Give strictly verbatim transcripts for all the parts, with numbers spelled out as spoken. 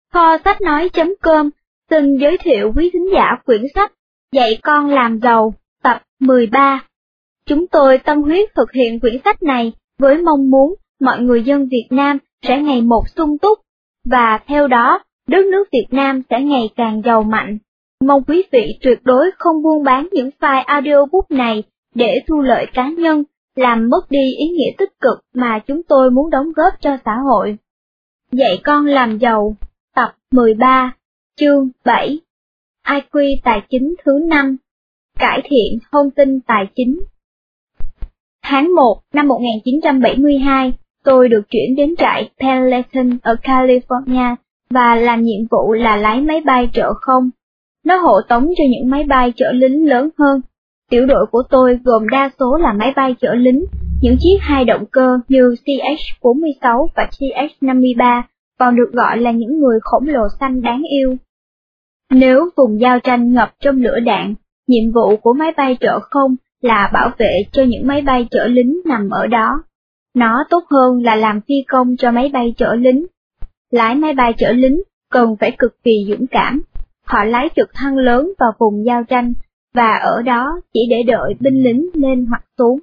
Kho sách nói.com xin giới thiệu quý thính giả quyển sách Dạy con làm giàu, tập mười ba. Chúng tôi tâm huyết thực hiện quyển sách này với mong muốn mọi người dân Việt Nam sẽ ngày một sung túc, và theo đó, đất nước Việt Nam sẽ ngày càng giàu mạnh. Mong quý vị tuyệt đối không buôn bán những file audiobook này để thu lợi cá nhân, làm mất đi ý nghĩa tích cực mà chúng tôi muốn đóng góp cho xã hội. Dạy con làm giàu, tập mười ba, chương bảy. i quy tài chính thứ năm. Cải thiện thông tin tài chính. Tháng một năm một nghìn chín trăm bảy mươi hai, tôi được chuyển đến trại Pendleton ở California và làm nhiệm vụ là lái máy bay chở không. Nó hộ tống cho những máy bay chở lính lớn hơn. Tiểu đội của tôi gồm đa số là máy bay chở lính, những chiếc hai động cơ như C H bốn mươi sáu và C H năm mươi ba, còn được gọi là những người khổng lồ xanh đáng yêu. Nếu vùng giao tranh ngập trong lửa đạn, nhiệm vụ của máy bay chở không là bảo vệ cho những máy bay chở lính nằm ở đó. Nó tốt hơn là làm phi công cho máy bay chở lính. Lái máy bay chở lính cần phải cực kỳ dũng cảm. Họ lái trực thăng lớn vào vùng giao tranh, và ở đó chỉ để đợi binh lính lên hoặc xuống.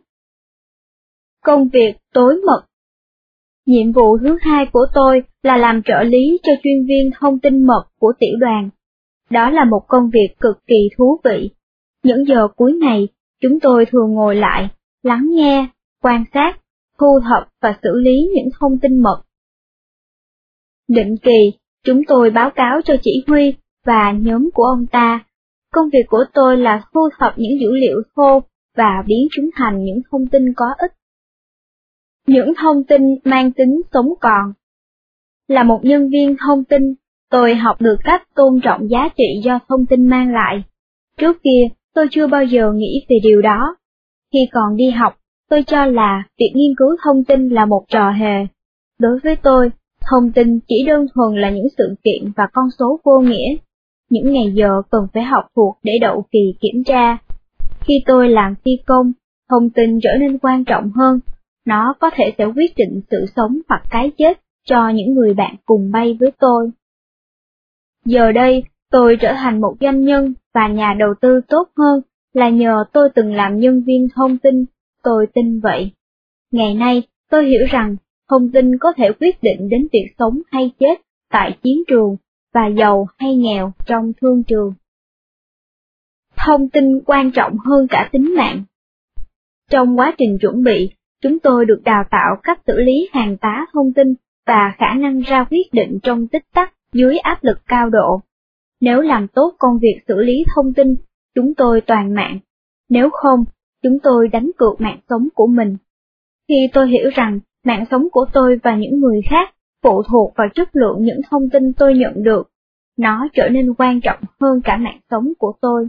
Công việc tối mật. Nhiệm vụ thứ hai của tôi là làm trợ lý cho chuyên viên thông tin mật của tiểu đoàn. Đó là một công việc cực kỳ thú vị. Những giờ cuối ngày, chúng tôi thường ngồi lại, lắng nghe, quan sát, thu thập và xử lý những thông tin mật. Định kỳ, chúng tôi báo cáo cho chỉ huy và nhóm của ông ta. Công việc của tôi là thu thập những dữ liệu thô và biến chúng thành những thông tin có ích. Những thông tin mang tính sống còn. Là một nhân viên thông tin, tôi học được cách tôn trọng giá trị do thông tin mang lại. Trước kia, tôi chưa bao giờ nghĩ về điều đó. Khi còn đi học, tôi cho là việc nghiên cứu thông tin là một trò hề. Đối với tôi, thông tin chỉ đơn thuần là những sự kiện và con số vô nghĩa. Những ngày giờ cần phải học thuộc để đậu kỳ kiểm tra. Khi tôi làm phi công, thông tin trở nên quan trọng hơn. Nó có thể sẽ quyết định sự sống hoặc cái chết cho những người bạn cùng bay với tôi. Giờ đây, tôi trở thành một doanh nhân và nhà đầu tư tốt hơn là nhờ tôi từng làm nhân viên thông tin, tôi tin vậy. Ngày nay, tôi hiểu rằng thông tin có thể quyết định đến việc sống hay chết tại chiến trường và giàu hay nghèo trong thương trường. Thông tin quan trọng hơn cả tính mạng. Trong quá trình chuẩn bị, chúng tôi được đào tạo cách xử lý hàng tá thông tin và khả năng ra quyết định trong tích tắc dưới áp lực cao độ. Nếu làm tốt công việc xử lý thông tin, chúng tôi toàn mạng. Nếu không, chúng tôi đánh cược mạng sống của mình. Khi tôi hiểu rằng mạng sống của tôi và những người khác phụ thuộc vào chất lượng những thông tin tôi nhận được, nó trở nên quan trọng hơn cả mạng sống của tôi.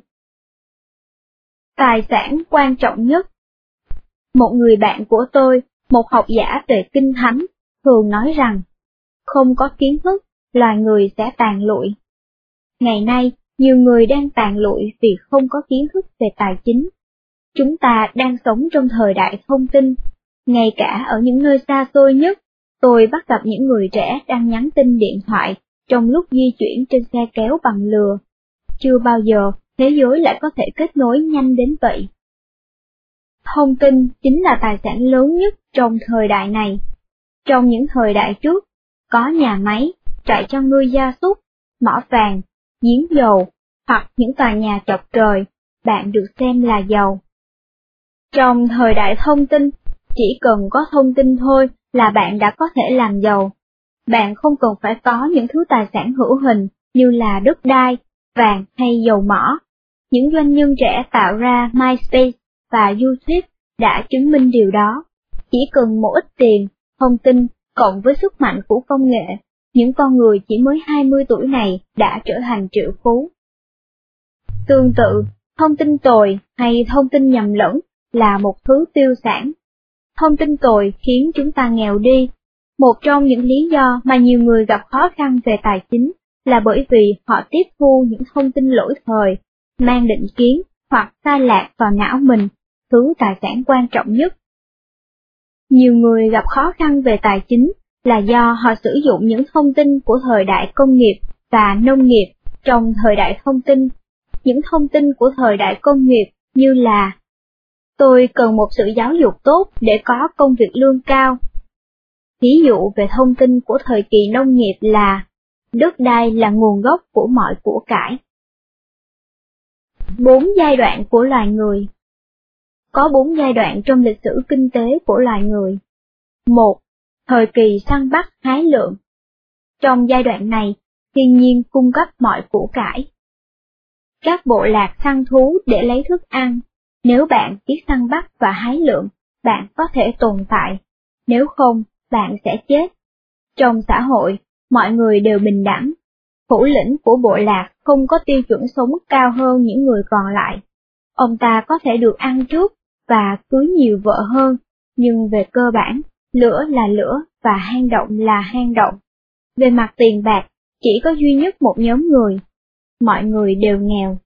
Tài sản quan trọng nhất. Một người bạn của tôi, một học giả về kinh thánh, thường nói rằng, không có kiến thức, loài người sẽ tàn lụi. Ngày nay, nhiều người đang tàn lụi vì không có kiến thức về tài chính. Chúng ta đang sống trong thời đại thông tin. Ngay cả ở những nơi xa xôi nhất, tôi bắt gặp những người trẻ đang nhắn tin điện thoại trong lúc di chuyển trên xe kéo bằng lừa. Chưa bao giờ thế giới lại có thể kết nối nhanh đến vậy. Thông tin chính là tài sản lớn nhất trong thời đại này. Trong những thời đại trước, có nhà máy, trại chăn nuôi gia súc, mỏ vàng, giếng dầu, hoặc những tòa nhà chọc trời, bạn được xem là giàu. Trong thời đại thông tin, chỉ cần có thông tin thôi là bạn đã có thể làm giàu. Bạn không cần phải có những thứ tài sản hữu hình như là đất đai, vàng hay dầu mỏ. Những doanh nhân trẻ tạo ra MySpace và YouTube đã chứng minh điều đó. Chỉ cần một ít tiền, thông tin, cộng với sức mạnh của công nghệ, những con người chỉ mới hai mươi tuổi này đã trở thành triệu phú. Tương tự, thông tin tồi hay thông tin nhầm lẫn là một thứ tiêu sản. Thông tin tồi khiến chúng ta nghèo đi. Một trong những lý do mà nhiều người gặp khó khăn về tài chính là bởi vì họ tiếp thu những thông tin lỗi thời, mang định kiến hoặc sai lạc vào não mình, thứ tài sản quan trọng nhất. Nhiều người gặp khó khăn về tài chính là do họ sử dụng những thông tin của thời đại công nghiệp và nông nghiệp trong thời đại thông tin. Những thông tin của thời đại công nghiệp như là tôi cần một sự giáo dục tốt để có công việc lương cao. Ví dụ về thông tin của thời kỳ nông nghiệp là đất đai là nguồn gốc của mọi của cải. Bốn giai đoạn của loài người. Có bốn giai đoạn trong lịch sử kinh tế của loài người. Một. Thời kỳ săn bắt hái lượm. Trong giai đoạn này, thiên nhiên cung cấp mọi của cải. Các bộ lạc săn thú để lấy thức ăn. Nếu bạn biết săn bắt và hái lượm, bạn có thể tồn tại. Nếu không, bạn sẽ chết. Trong xã hội, mọi người đều bình đẳng. Thủ lĩnh của bộ lạc không có tiêu chuẩn sống cao hơn những người còn lại. Ông ta có thể được ăn trước và cưới nhiều vợ hơn, nhưng về cơ bản, lửa là lửa và hang động là hang động. Về mặt tiền bạc, chỉ có duy nhất một nhóm người. Mọi người đều nghèo.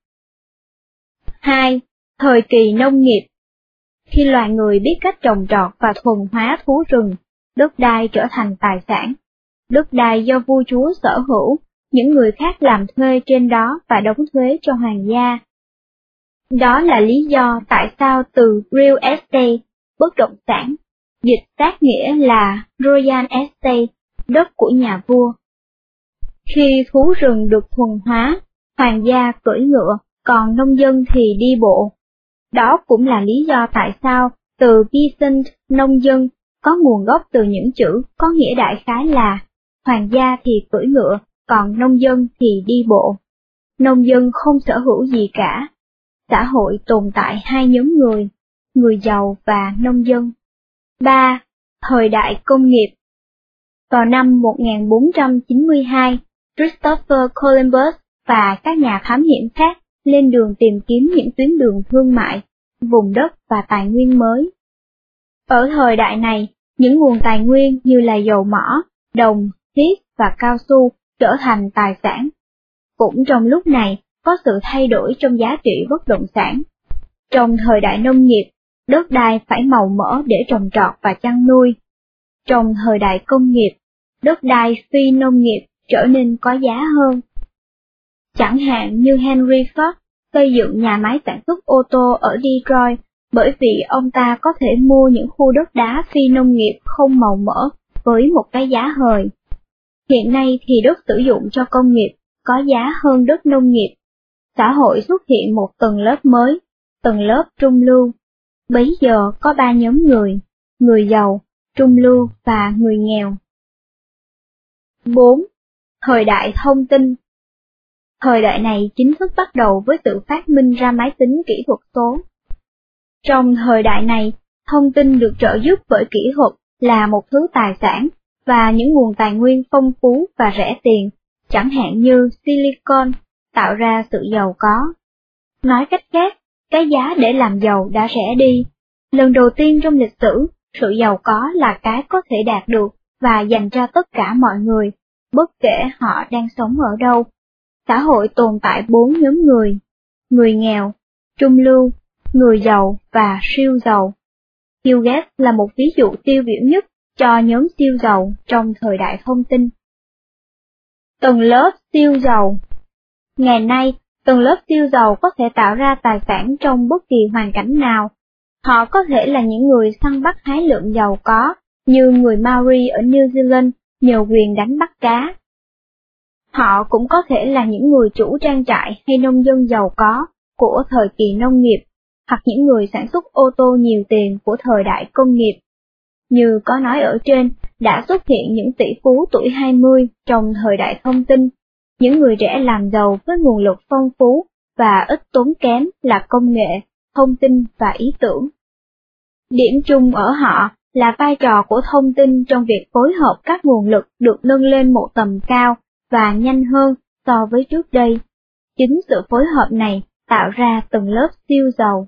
Hai. Thời kỳ nông nghiệp. Khi loài người biết cách trồng trọt và thuần hóa thú rừng, đất đai trở thành tài sản. Đất đai do vua chúa sở hữu, những người khác làm thuê trên đó và đóng thuế cho hoàng gia. Đó là lý do tại sao từ real estate, bất động sản, dịch sát nghĩa là royal estate, đất của nhà vua. Khi thú rừng được thuần hóa, hoàng gia cưỡi ngựa, còn nông dân thì đi bộ. Đó cũng là lý do tại sao từ peasant, nông dân, có nguồn gốc từ những chữ có nghĩa đại khái là hoàng gia thì cưỡi ngựa, còn nông dân thì đi bộ. Nông dân không sở hữu gì cả. Xã hội tồn tại hai nhóm người, người giàu và nông dân. Ba. Thời đại công nghiệp. Vào năm một nghìn bốn trăm chín mươi hai, Christopher Columbus và các nhà thám hiểm khác lên đường tìm kiếm những tuyến đường thương mại, vùng đất và tài nguyên mới. Ở thời đại này, những nguồn tài nguyên như là dầu mỏ, đồng, thiết và cao su trở thành tài sản. Cũng trong lúc này, có sự thay đổi trong giá trị bất động sản. Trong thời đại nông nghiệp, đất đai phải màu mỡ để trồng trọt và chăn nuôi. Trong thời đại công nghiệp, đất đai phi nông nghiệp trở nên có giá hơn. Chẳng hạn như Henry Ford xây dựng nhà máy sản xuất ô tô ở Detroit bởi vì ông ta có thể mua những khu đất đá phi nông nghiệp không màu mỡ với một cái giá hời. Hiện nay thì đất sử dụng cho công nghiệp có giá hơn đất nông nghiệp. Xã hội xuất hiện một tầng lớp mới, tầng lớp trung lưu. Bấy giờ có ba nhóm người, người giàu, trung lưu và người nghèo. Bốn. Thời đại thông tin. Thời đại này chính thức bắt đầu với sự phát minh ra máy tính kỹ thuật số. Trong thời đại này, thông tin được trợ giúp bởi kỹ thuật là một thứ tài sản, và những nguồn tài nguyên phong phú và rẻ tiền, chẳng hạn như silicon, tạo ra sự giàu có. Nói cách khác, cái giá để làm giàu đã rẻ đi. Lần đầu tiên trong lịch sử, sự giàu có là cái có thể đạt được và dành cho tất cả mọi người, bất kể họ đang sống ở đâu. Xã hội tồn tại bốn nhóm người: người nghèo, trung lưu, người giàu và siêu giàu. Bill Gates là một ví dụ tiêu biểu nhất cho nhóm siêu giàu trong thời đại thông tin. Tầng lớp siêu giàu. Ngày nay, tầng lớp siêu giàu có thể tạo ra tài sản trong bất kỳ hoàn cảnh nào. Họ có thể là những người săn bắt hái lượm giàu có, như người Maori ở New Zealand nhờ quyền đánh bắt cá. Họ cũng có thể là những người chủ trang trại hay nông dân giàu có của thời kỳ nông nghiệp, hoặc những người sản xuất ô tô nhiều tiền của thời đại công nghiệp. Như có nói ở trên, đã xuất hiện những tỷ phú tuổi hai mươi trong thời đại thông tin, những người trẻ làm giàu với nguồn lực phong phú và ít tốn kém là công nghệ, thông tin và ý tưởng. Điểm chung ở họ là vai trò của thông tin trong việc phối hợp các nguồn lực được nâng lên một tầm cao và nhanh hơn so với trước đây. Chính sự phối hợp này tạo ra tầng lớp siêu giàu.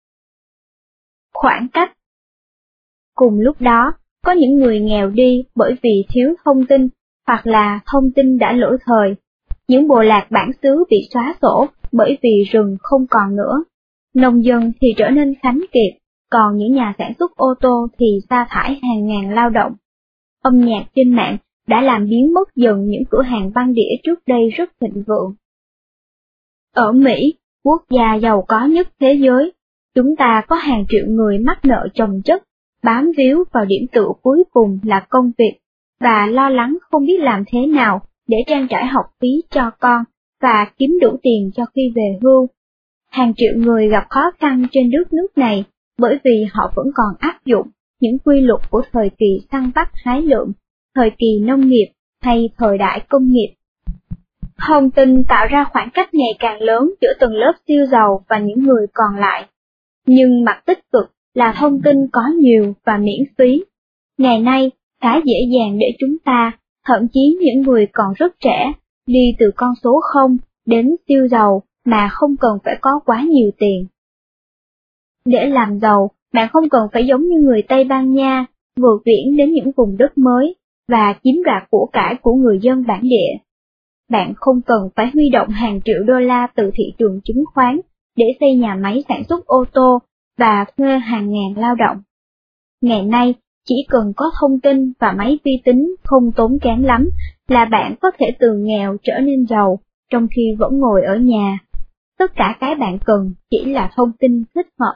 Khoảng cách. Cùng lúc đó, có những người nghèo đi bởi vì thiếu thông tin, hoặc là thông tin đã lỗi thời. Những bộ lạc bản xứ bị xóa sổ bởi vì rừng không còn nữa. Nông dân thì trở nên khánh kiệt, còn những nhà sản xuất ô tô thì sa thải hàng ngàn lao động. Âm nhạc trên mạng đã làm biến mất dần những cửa hàng băng đĩa trước đây rất thịnh vượng. Ở Mỹ, quốc gia giàu có nhất thế giới, chúng ta có hàng triệu người mắc nợ chồng chất, bám víu vào điểm tựa cuối cùng là công việc, và lo lắng không biết làm thế nào để trang trải học phí cho con và kiếm đủ tiền cho khi về hưu. Hàng triệu người gặp khó khăn trên đất nước này bởi vì họ vẫn còn áp dụng những quy luật của thời kỳ săn bắt hái lượm, thời kỳ nông nghiệp hay thời đại công nghiệp. Thông tin tạo ra khoảng cách ngày càng lớn giữa tầng lớp siêu giàu và những người còn lại. Nhưng mặt tích cực là thông tin có nhiều và miễn phí. Ngày nay, khá dễ dàng để chúng ta, thậm chí những người còn rất trẻ, đi từ con số không đến siêu giàu mà không cần phải có quá nhiều tiền. Để làm giàu, bạn không cần phải giống như người Tây Ban Nha, vượt biển đến những vùng đất mới và chiếm đoạt của cải của người dân bản địa. Bạn không cần phải huy động hàng triệu đô la từ thị trường chứng khoán để xây nhà máy sản xuất ô tô và thuê hàng ngàn lao động. Ngày nay, chỉ cần có thông tin và máy vi tính không tốn kém lắm là bạn có thể từ nghèo trở nên giàu, trong khi vẫn ngồi ở nhà. Tất cả cái bạn cần chỉ là thông tin thích hợp.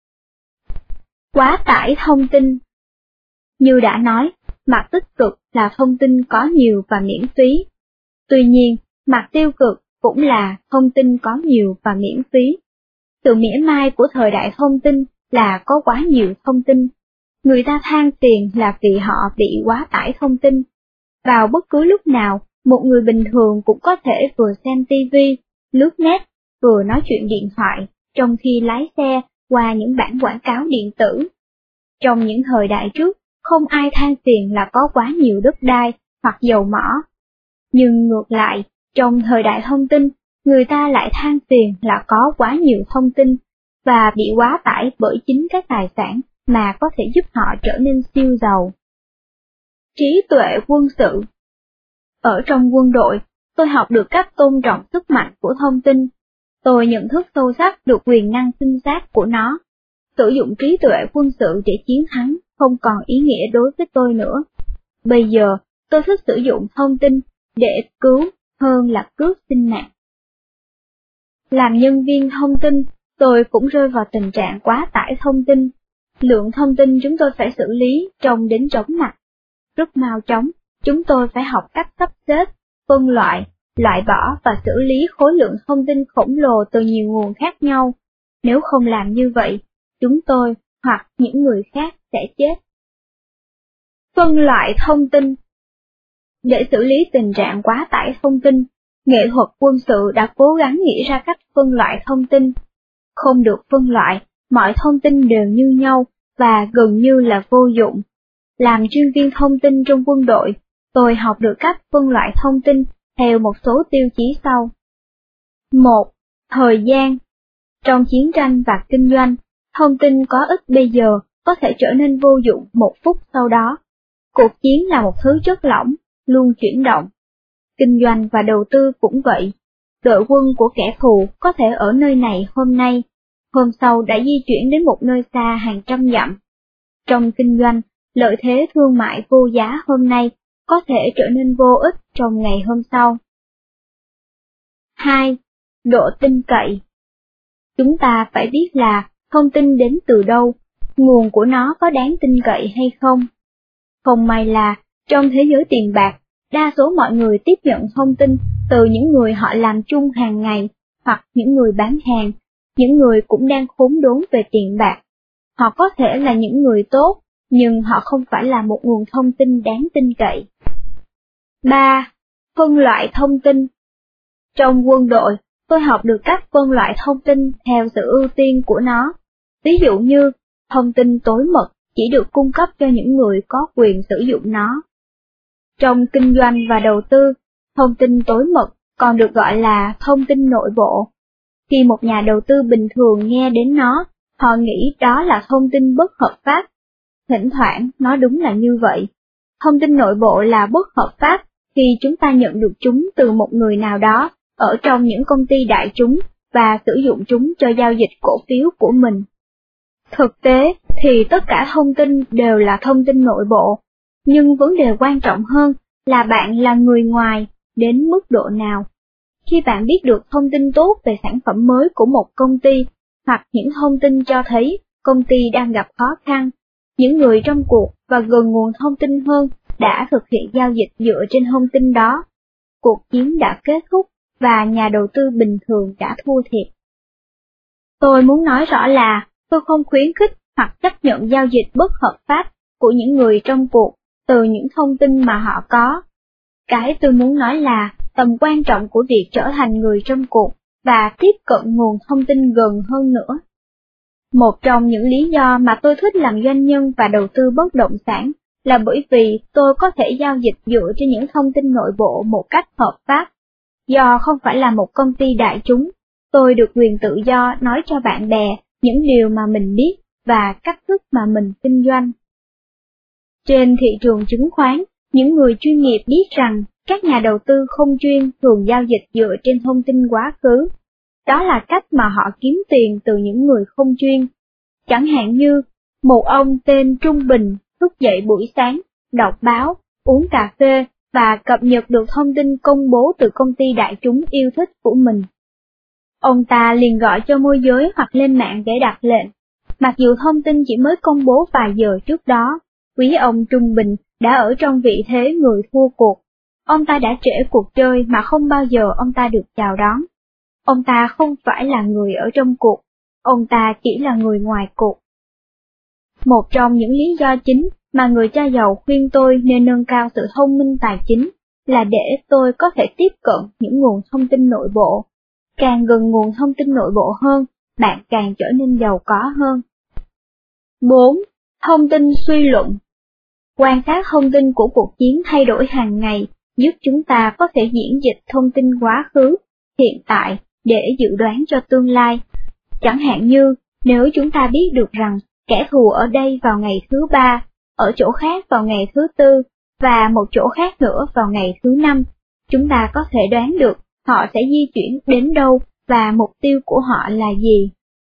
Quá tải thông tin. Như đã nói, mặt tích cực là thông tin có nhiều và miễn phí. Tuy nhiên, mặt tiêu cực cũng là thông tin có nhiều và miễn phí. Sự mỉa mai của thời đại thông tin là có quá nhiều thông tin. Người ta than phiền là vì họ bị quá tải thông tin. Vào bất cứ lúc nào, một người bình thường cũng có thể vừa xem tivi, lướt net, vừa nói chuyện điện thoại, trong khi lái xe qua những bản quảng cáo điện tử. Trong những thời đại trước, không ai than phiền là có quá nhiều đất đai hoặc dầu mỏ. Nhưng ngược lại, trong thời đại thông tin, người ta lại than phiền là có quá nhiều thông tin, và bị quá tải bởi chính các tài sản mà có thể giúp họ trở nên siêu giàu. Trí tuệ quân sự. Ở trong quân đội, tôi học được cách tôn trọng sức mạnh của thông tin. Tôi nhận thức sâu sắc được quyền năng sinh sát của nó. Sử dụng trí tuệ quân sự để chiến thắng không còn ý nghĩa đối với tôi nữa. Bây giờ, tôi thích sử dụng thông tin để cứu hơn là cướp sinh mạng. Làm nhân viên thông tin, tôi cũng rơi vào tình trạng quá tải thông tin. Lượng thông tin chúng tôi phải xử lý trông đến chóng mặt. Rất mau chóng, chúng tôi phải học cách sắp xếp, phân loại, loại bỏ và xử lý khối lượng thông tin khổng lồ từ nhiều nguồn khác nhau. Nếu không làm như vậy, chúng tôi hoặc những người khác sẽ chết. Phân loại thông tin. Để xử lý tình trạng quá tải thông tin, nghệ thuật quân sự đã cố gắng nghĩ ra cách phân loại thông tin. Không được phân loại, mọi thông tin đều như nhau và gần như là vô dụng. Làm chuyên viên thông tin trong quân đội, tôi học được cách phân loại thông tin theo một số tiêu chí sau. một. Thời gian. Trong chiến tranh và kinh doanh, thông tin có ích bây giờ có thể trở nên vô dụng một phút sau đó. Cuộc chiến là một thứ chất lỏng, luôn chuyển động. Kinh doanh và đầu tư cũng vậy. Đội quân của kẻ thù có thể ở nơi này hôm nay, hôm sau đã di chuyển đến một nơi xa hàng trăm dặm. Trong kinh doanh, lợi thế thương mại vô giá hôm nay có thể trở nên vô ích trong ngày hôm sau. hai. Độ tin cậy. Chúng ta phải biết là thông tin đến từ đâu, nguồn của nó có đáng tin cậy hay không. Không may là, trong thế giới tiền bạc, đa số mọi người tiếp nhận thông tin từ những người họ làm chung hàng ngày, hoặc những người bán hàng, những người cũng đang khốn đốn về tiền bạc. Họ có thể là những người tốt, nhưng họ không phải là một nguồn thông tin đáng tin cậy. ba. Phân loại thông tin. Trong quân đội, tôi học được cách phân loại thông tin theo sự ưu tiên của nó. Ví dụ như, thông tin tối mật chỉ được cung cấp cho những người có quyền sử dụng nó. Trong kinh doanh và đầu tư, thông tin tối mật còn được gọi là thông tin nội bộ. Khi một nhà đầu tư bình thường nghe đến nó, họ nghĩ đó là thông tin bất hợp pháp. Thỉnh thoảng, nó đúng là như vậy. Thông tin nội bộ là bất hợp pháp khi chúng ta nhận được chúng từ một người nào đó ở trong những công ty đại chúng và sử dụng chúng cho giao dịch cổ phiếu của mình. Thực tế thì tất cả thông tin đều là thông tin nội bộ, nhưng vấn đề quan trọng hơn là bạn là người ngoài đến mức độ nào. Khi bạn biết được thông tin tốt về sản phẩm mới của một công ty, hoặc những thông tin cho thấy công ty đang gặp khó khăn, những người trong cuộc và gần nguồn thông tin hơn đã thực hiện giao dịch dựa trên thông tin đó. Cuộc chiến đã kết thúc và nhà đầu tư bình thường đã thua thiệt. Tôi muốn nói rõ là tôi không khuyến khích hoặc chấp nhận giao dịch bất hợp pháp của những người trong cuộc từ những thông tin mà họ có. Cái tôi muốn nói là tầm quan trọng của việc trở thành người trong cuộc và tiếp cận nguồn thông tin gần hơn nữa. Một trong những lý do mà tôi thích làm doanh nhân và đầu tư bất động sản là bởi vì tôi có thể giao dịch dựa trên những thông tin nội bộ một cách hợp pháp. Do không phải là một công ty đại chúng, tôi được quyền tự do nói cho bạn bè những điều mà mình biết và cách thức mà mình kinh doanh. Trên thị trường chứng khoán, những người chuyên nghiệp biết rằng các nhà đầu tư không chuyên thường giao dịch dựa trên thông tin quá khứ. Đó là cách mà họ kiếm tiền từ những người không chuyên. Chẳng hạn như, một ông tên Trung Bình thức dậy buổi sáng, đọc báo, uống cà phê và cập nhật được thông tin công bố từ công ty đại chúng yêu thích của mình. Ông ta liền gọi cho môi giới hoặc lên mạng để đặt lệnh. Mặc dù thông tin chỉ mới công bố vài giờ trước đó, quý ông Trung Bình đã ở trong vị thế người thua cuộc. Ông ta đã trễ cuộc chơi mà không bao giờ ông ta được chào đón. Ông ta không phải là người ở trong cuộc, ông ta chỉ là người ngoài cuộc. Một trong những lý do chính mà người cha giàu khuyên tôi nên nâng cao sự thông minh tài chính là để tôi có thể tiếp cận những nguồn thông tin nội bộ. Càng gần nguồn thông tin nội bộ hơn, bạn càng trở nên giàu có hơn. bốn. Thông tin suy luận. Quan sát thông tin của cuộc chiến thay đổi hàng ngày giúp chúng ta có thể diễn dịch thông tin quá khứ, hiện tại để dự đoán cho tương lai. Chẳng hạn như, nếu chúng ta biết được rằng kẻ thù ở đây vào ngày thứ ba, ở chỗ khác vào ngày thứ tư, và một chỗ khác nữa vào ngày thứ năm, chúng ta có thể đoán được họ sẽ di chuyển đến đâu và mục tiêu của họ là gì.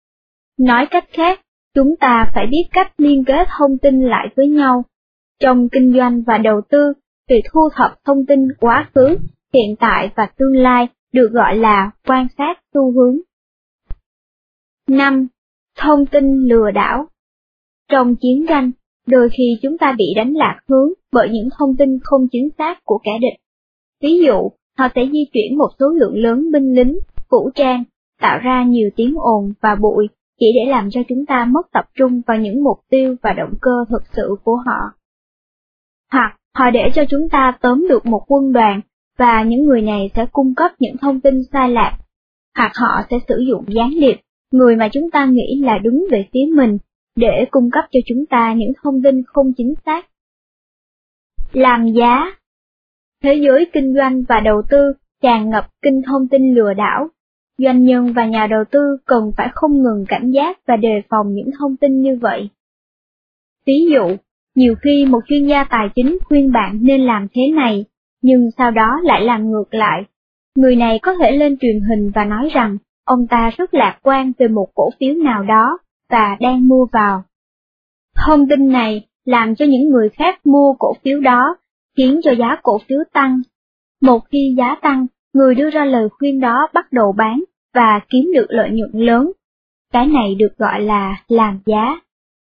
Nói cách khác, chúng ta phải biết cách liên kết thông tin lại với nhau. Trong kinh doanh và đầu tư, việc thu thập thông tin quá khứ, hiện tại và tương lai được gọi là quan sát xu hướng. năm. Thông tin lừa đảo. Trong chiến tranh, đôi khi chúng ta bị đánh lạc hướng bởi những thông tin không chính xác của kẻ địch. Ví dụ, họ sẽ di chuyển một số lượng lớn binh lính, vũ trang, tạo ra nhiều tiếng ồn và bụi chỉ để làm cho chúng ta mất tập trung vào những mục tiêu và động cơ thực sự của họ. Hoặc họ để cho chúng ta tóm được một quân đoàn và những người này sẽ cung cấp những thông tin sai lạc. Hoặc họ sẽ sử dụng gián điệp, người mà chúng ta nghĩ là đứng về phía mình, để cung cấp cho chúng ta những thông tin không chính xác. Làm giá. Thế giới kinh doanh và đầu tư tràn ngập kinh thông tin lừa đảo. Doanh nhân và nhà đầu tư cần phải không ngừng cảnh giác và đề phòng những thông tin như vậy. Ví dụ, nhiều khi một chuyên gia tài chính khuyên bạn nên làm thế này, nhưng sau đó lại làm ngược lại. Người này có thể lên truyền hình và nói rằng ông ta rất lạc quan về một cổ phiếu nào đó và đang mua vào. Thông tin này làm cho những người khác mua cổ phiếu đó, khiến cho giá cổ phiếu tăng. Một khi giá tăng, người đưa ra lời khuyên đó bắt đầu bán và kiếm được lợi nhuận lớn. Cái này được gọi là làm giá.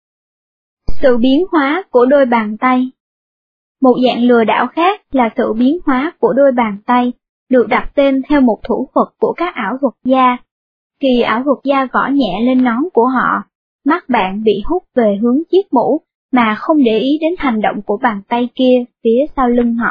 Sự biến hóa của đôi bàn tay. Một dạng lừa đảo khác là sự biến hóa của đôi bàn tay, được đặt tên theo một thủ thuật của các ảo thuật gia. Khi ảo thuật gia gõ nhẹ lên nón của họ, mắt bạn bị hút về hướng chiếc mũ mà không để ý đến hành động của bàn tay kia phía sau lưng họ.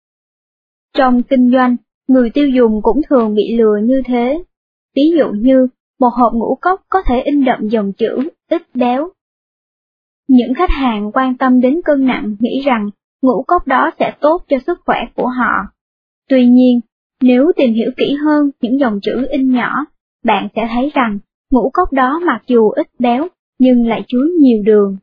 Trong kinh doanh, người tiêu dùng cũng thường bị lừa như thế. Ví dụ như, một hộp ngũ cốc có thể in đậm dòng chữ ít béo. Những khách hàng quan tâm đến cân nặng nghĩ rằng ngũ cốc đó sẽ tốt cho sức khỏe của họ. Tuy nhiên, nếu tìm hiểu kỹ hơn những dòng chữ in nhỏ, bạn sẽ thấy rằng ngũ cốc đó mặc dù ít béo, nhưng lại chứa nhiều đường.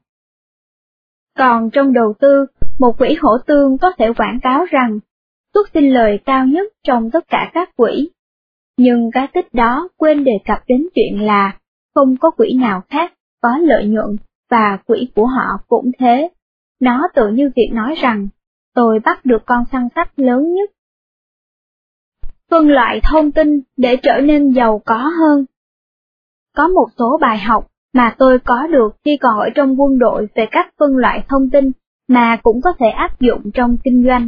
Còn trong đầu tư, một quỹ hỗ tương có thể quảng cáo rằng suất sinh lời cao nhất trong tất cả các quỹ. Nhưng cái tích đó quên đề cập đến chuyện là không có quỹ nào khác có lợi nhuận và quỹ của họ cũng thế. Nó tự như việc nói rằng tôi bắt được con săn sắt lớn nhất. Phân loại thông tin để trở nên giàu có hơn. Có một số bài học mà tôi có được khi còn ở trong quân đội về cách phân loại thông tin mà cũng có thể áp dụng trong kinh doanh.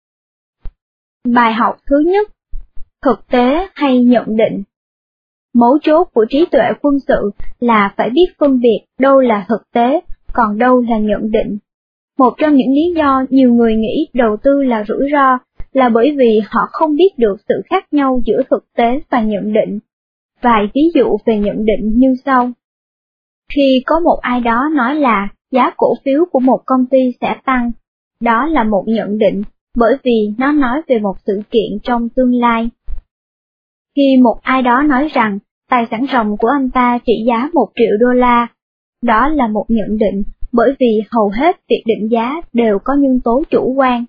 Bài học thứ nhất, thực tế hay nhận định. Mấu chốt của trí tuệ quân sự là phải biết phân biệt đâu là thực tế, còn đâu là nhận định. Một trong những lý do nhiều người nghĩ đầu tư là rủi ro là bởi vì họ không biết được sự khác nhau giữa thực tế và nhận định. Vài ví dụ về nhận định như sau. Khi có một ai đó nói là giá cổ phiếu của một công ty sẽ tăng, đó là một nhận định, bởi vì nó nói về một sự kiện trong tương lai. Khi một ai đó nói rằng tài sản ròng của anh ta trị giá một triệu đô la, đó là một nhận định, bởi vì hầu hết việc định giá đều có nhân tố chủ quan.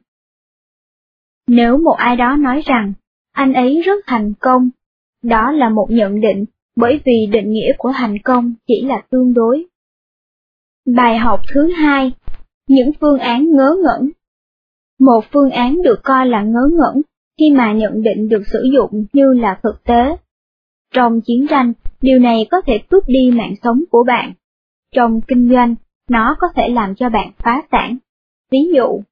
Nếu một ai đó nói rằng anh ấy rất thành công, đó là một nhận định, bởi vì định nghĩa của thành công chỉ là tương đối. Bài học thứ hai, những phương án ngớ ngẩn. Một phương án được coi là ngớ ngẩn khi mà nhận định được sử dụng như là thực tế. Trong chiến tranh, điều này có thể cướp đi mạng sống của bạn. Trong kinh doanh, nó có thể làm cho bạn phá sản. Ví dụ,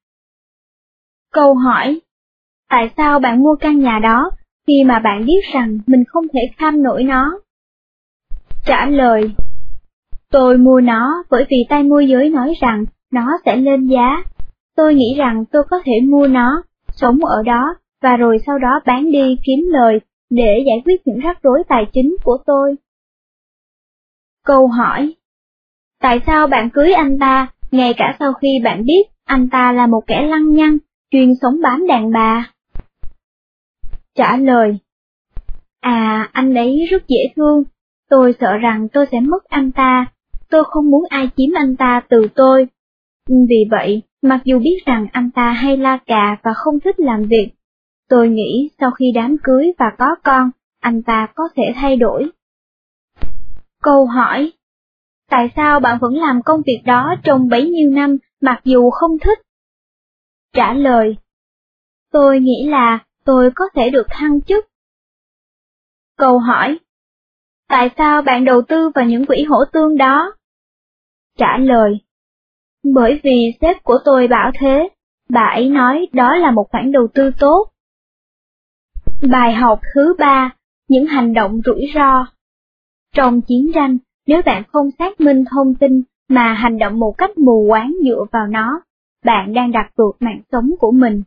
câu hỏi, tại sao bạn mua căn nhà đó khi mà bạn biết rằng mình không thể kham nổi nó? Trả lời, tôi mua nó bởi vì tay môi giới nói rằng nó sẽ lên giá. Tôi nghĩ rằng tôi có thể mua nó, sống ở đó, và rồi sau đó bán đi kiếm lời để giải quyết những rắc rối tài chính của tôi. Câu hỏi, tại sao bạn cưới anh ta, ngay cả sau khi bạn biết anh ta là một kẻ lăng nhăng, chuyên sống bám đàn bà? Trả lời, à, anh ấy rất dễ thương, tôi sợ rằng tôi sẽ mất anh ta, tôi không muốn ai chiếm anh ta từ tôi. Vì vậy, mặc dù biết rằng anh ta hay la cà và không thích làm việc, tôi nghĩ sau khi đám cưới và có con, anh ta có thể thay đổi. Câu hỏi, tại sao bạn vẫn làm công việc đó trong bấy nhiêu năm mặc dù không thích? Trả lời, tôi nghĩ là tôi có thể được thăng chức. Câu hỏi, tại sao bạn đầu tư vào những quỹ hỗ tương đó? Trả lời, bởi vì sếp của tôi bảo thế, bà ấy nói đó là một khoản đầu tư tốt. Bài học thứ ba, những hành động rủi ro. Trong chiến tranh, nếu bạn không xác minh thông tin mà hành động một cách mù quáng dựa vào nó, bạn đang đặt cược mạng sống của mình.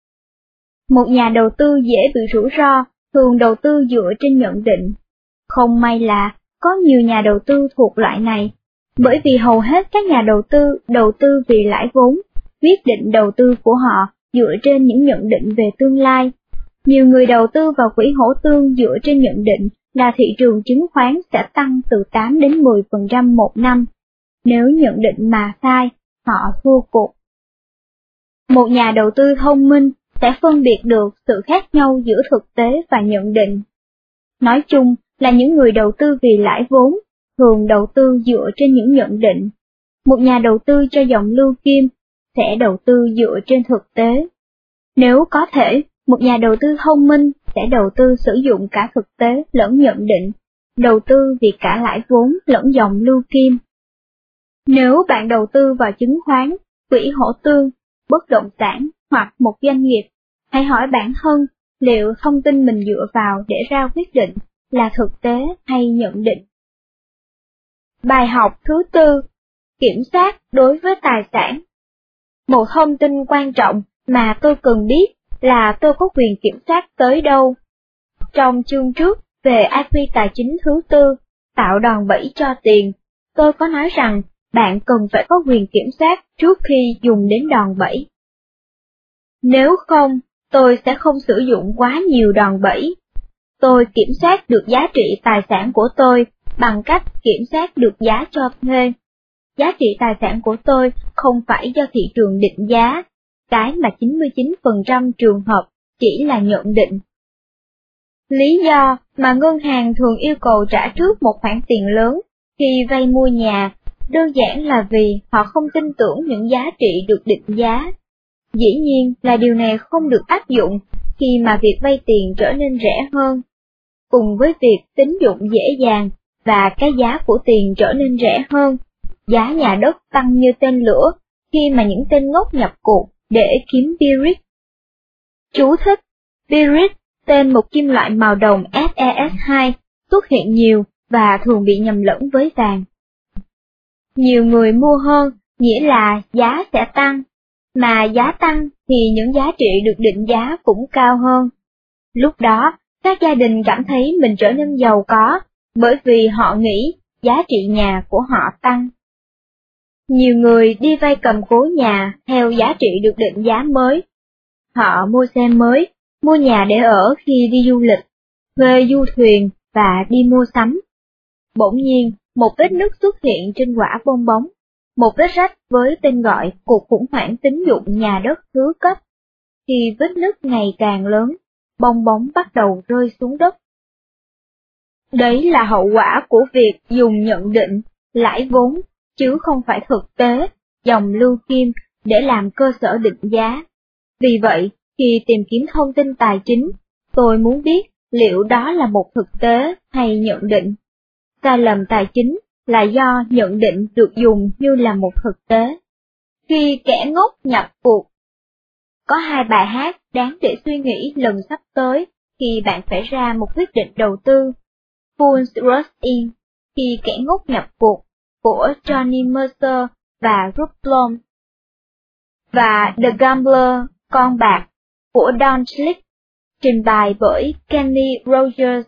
Một nhà đầu tư dễ bị rủi ro, thường đầu tư dựa trên nhận định. Không may là, có nhiều nhà đầu tư thuộc loại này, bởi vì hầu hết các nhà đầu tư đầu tư vì lãi vốn, quyết định đầu tư của họ dựa trên những nhận định về tương lai. Nhiều người đầu tư vào quỹ hỗ tương dựa trên nhận định là thị trường chứng khoán sẽ tăng từ tám đến mười phần trăm một năm. Nếu nhận định mà sai, họ thua cuộc. Một nhà đầu tư thông minh sẽ phân biệt được sự khác nhau giữa thực tế và nhận định. Nói chung là những người đầu tư vì lãi vốn, thường đầu tư dựa trên những nhận định. Một nhà đầu tư cho dòng lưu kim sẽ đầu tư dựa trên thực tế. Nếu có thể, một nhà đầu tư thông minh sẽ đầu tư sử dụng cả thực tế lẫn nhận định, đầu tư vì cả lãi vốn lẫn dòng lưu kim. Nếu bạn đầu tư vào chứng khoán, quỹ hỗ tương, bất động sản hoặc một doanh nghiệp, hãy hỏi bản thân liệu thông tin mình dựa vào để ra quyết định là thực tế hay nhận định. Bài học thứ tư, kiểm soát đối với tài sản. Một thông tin quan trọng mà tôi cần biết là tôi có quyền kiểm soát tới đâu. Trong chương trước về i quy tài chính thứ tư, tạo đòn bẩy cho tiền, tôi có nói rằng bạn cần phải có quyền kiểm soát trước khi dùng đến đòn bẩy. Nếu không, tôi sẽ không sử dụng quá nhiều đòn bẩy. Tôi kiểm soát được giá trị tài sản của tôi bằng cách kiểm soát được giá cho thuê. Giá trị tài sản của tôi không phải do thị trường định giá, cái mà chín mươi chín phần trăm trường hợp chỉ là nhận định. Lý do mà ngân hàng thường yêu cầu trả trước một khoản tiền lớn khi vay mua nhà, đơn giản là vì họ không tin tưởng những giá trị được định giá. Dĩ nhiên là điều này không được áp dụng khi mà việc vay tiền trở nên rẻ hơn. Cùng với việc tín dụng dễ dàng và cái giá của tiền trở nên rẻ hơn, giá nhà đất tăng như tên lửa khi mà những tên ngốc nhập cuộc để kiếm Birit. Chú thích: Birit, tên một kim loại màu đồng F E S hai, xuất hiện nhiều và thường bị nhầm lẫn với vàng. Nhiều người mua hơn nghĩa là giá sẽ tăng, mà giá tăng thì những giá trị được định giá cũng cao hơn. Lúc đó, các gia đình cảm thấy mình trở nên giàu có, bởi vì họ nghĩ giá trị nhà của họ tăng. Nhiều người đi vay cầm cố nhà theo giá trị được định giá mới. Họ mua xe mới, mua nhà để ở khi đi du lịch, thuê du thuyền và đi mua sắm. Bỗng nhiên, một vết nứt xuất hiện trên quả bong bóng, một vết rách với tên gọi cuộc khủng hoảng tín dụng nhà đất thứ cấp. Khi vết nứt ngày càng lớn, bong bóng bắt đầu rơi xuống đất. Đấy là hậu quả của việc dùng nhận định, lãi vốn, chứ không phải thực tế, dòng lưu kim để làm cơ sở định giá. Vì vậy, khi tìm kiếm thông tin tài chính, tôi muốn biết liệu đó là một thực tế hay nhận định. Sai lầm tài chính là do nhận định được dùng như là một thực tế. Khi kẻ ngốc nhập cuộc. Có hai bài hát đáng để suy nghĩ lần sắp tới khi bạn phải ra một quyết định đầu tư. Fools Rush In, khi kẻ ngốc nhập cuộc, của Johnny Mercer và Ruth Blom. Và The Gambler, con bạc, của Don Schlick, trình bày bởi Kenny Rogers.